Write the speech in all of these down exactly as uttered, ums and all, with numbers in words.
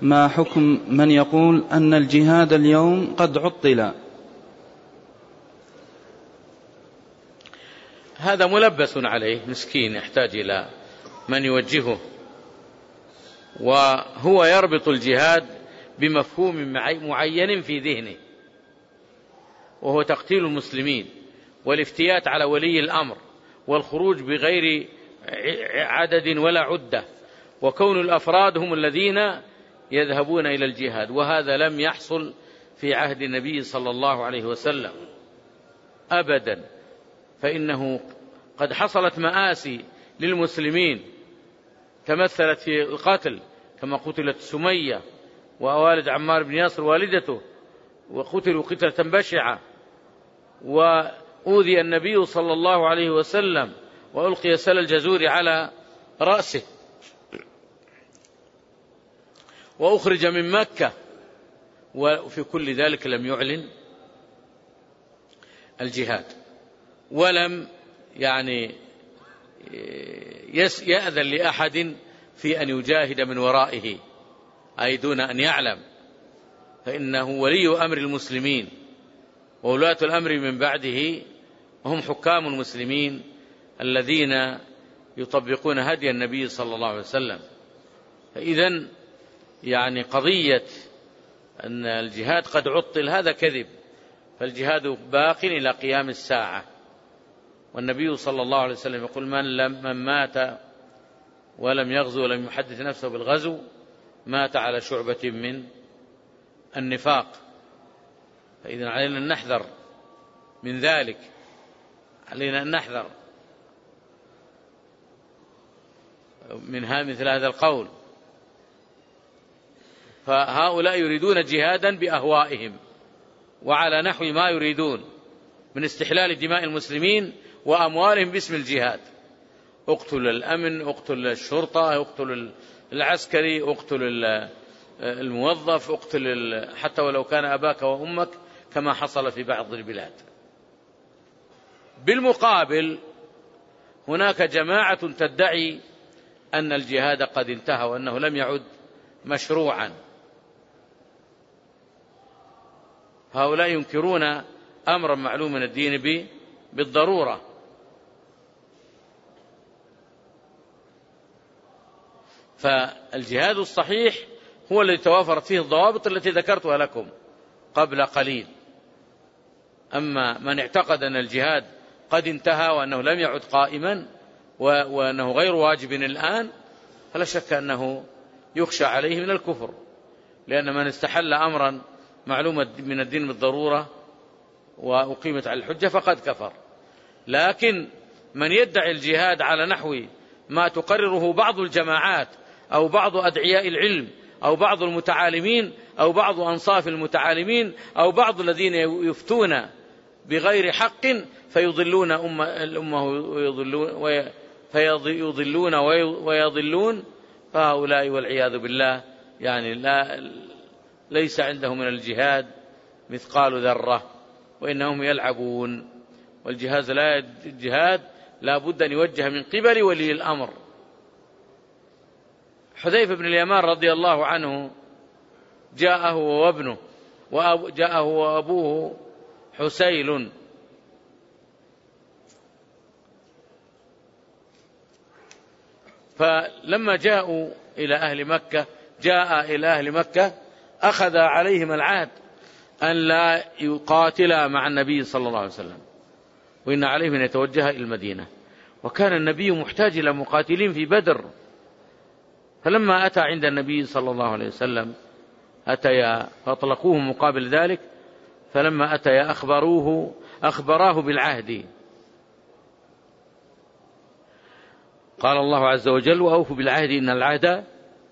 ما حكم من يقول أن الجهاد اليوم قد عطل؟ هذا ملبس عليه، مسكين يحتاج إلى من يوجهه، وهو يربط الجهاد بمفهوم معين في ذهنه، وهو تقتيل المسلمين والافتيات على ولي الأمر والخروج بغير عدد ولا عدة، وكون الأفراد هم الذين يذهبون إلى الجهاد، وهذا لم يحصل في عهد النبي صلى الله عليه وسلم أبدا، فإنه قد حصلت مآسي للمسلمين تمثلت في القتل، كما قتلت سمية ووالد عمار بن ياسر والدته، وقتلوا قتلة بشعة، وأوذي النبي صلى الله عليه وسلم وألقي سل الجزور على رأسه، وأخرج من مكة، وفي كل ذلك لم يعلن الجهاد، ولم يعني يأذن لأحد في أن يجاهد من ورائه، أي دون أن يعلم، فإنه ولي أمر المسلمين، وولاة الأمر من بعده هم حكام المسلمين الذين يطبقون هدي النبي صلى الله عليه وسلم. فإذن يعني قضية أن الجهاد قد عطل هذا كذب، فالجهاد باق إلى قيام الساعة، والنبي صلى الله عليه وسلم يقول من, لم من مات ولم يغزو ولم يحدث نفسه بالغزو مات على شعبة من النفاق. فإذن علينا أن نحذر من ذلك، علينا أن نحذر منها مثل هذا القول. فهؤلاء يريدون جهادا بأهوائهم وعلى نحو ما يريدون من استحلال دماء المسلمين وأموالهم باسم الجهاد، اقتل الأمن، اقتل الشرطة، اقتل العسكري، اقتل الموظف، اقتل حتى ولو كان أباك وأمك، كما حصل في بعض البلاد. بالمقابل هناك جماعة تدعي أن الجهاد قد انتهى وأنه لم يعد مشروعا، هؤلاء ينكرون أمرا معلوم من الدين بالضرورة. فالجهاد الصحيح هو الذي توافرت فيه الضوابط التي ذكرتها لكم قبل قليل. أما من اعتقد أن الجهاد قد انتهى وأنه لم يعد قائما وأنه غير واجب الآن، فلا شك أنه يخشى عليه من الكفر، لأن من استحل أمرا معلومة من الدين بالضرورة وأقيمت على الحجة فقد كفر. لكن من يدعي الجهاد على نحو ما تقرره بعض الجماعات أو بعض أدعياء العلم أو بعض المتعالمين أو بعض أنصاف المتعالمين أو بعض الذين يفتون بغير حق فيضلون الأمة ويضلون فيضلون ويضلون، فهؤلاء والعياذ بالله يعني لا ليس عندهم من الجهاد مثقال ذرة، وإنهم يلعبون. والجهاد لا الجهاد لا بد أن يوجه من قبل ولي الأمر. حذيفة بن اليمان رضي الله عنه جاءه وابنه وجاءه وأبوه حسيل، فلما جاءوا إلى أهل مكة جاء إلى أهل مكة أخذ عليهم العهد أن لا يقاتلا مع النبي صلى الله عليه وسلم، وإن عليهم أن يتوجه إلى المدينة، وكان النبي محتاج إلى مقاتلين في بدر. فلما أتى عند النبي صلى الله عليه وسلم أتيا فأطلقوه مقابل ذلك، فلما أتيا أخبروه أخبراه بالعهد. قال الله عز وجل وأوفوا بالعهد إن العهد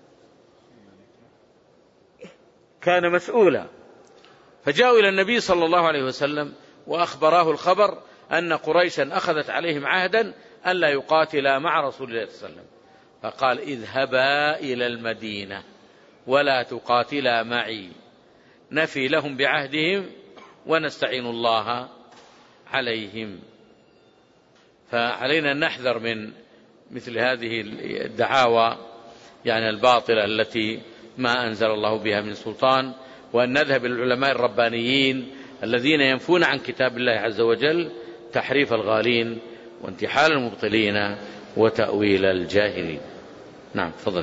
كان مسؤولا. فجاءوا إلى النبي صلى الله عليه وسلم وأخبراه الخبر أن قريشا أخذت عليهم عهدا أن لا يقاتلا مع رسول الله صلى الله عليه وسلم، فقال اذهبا إلى المدينة ولا تقاتلا معي، نفي لهم بعهدهم ونستعين الله عليهم. فعلينا أن نحذر من مثل هذه الدعاوى يعني الباطلة التي ما أنزل الله بها من سلطان، وأن نذهب إلى العلماء الربانيين الذين ينفون عن كتاب الله عز وجل تحريف الغالين وانتحال المبطلين وتأويل الجاهلين. نعم، تفضل.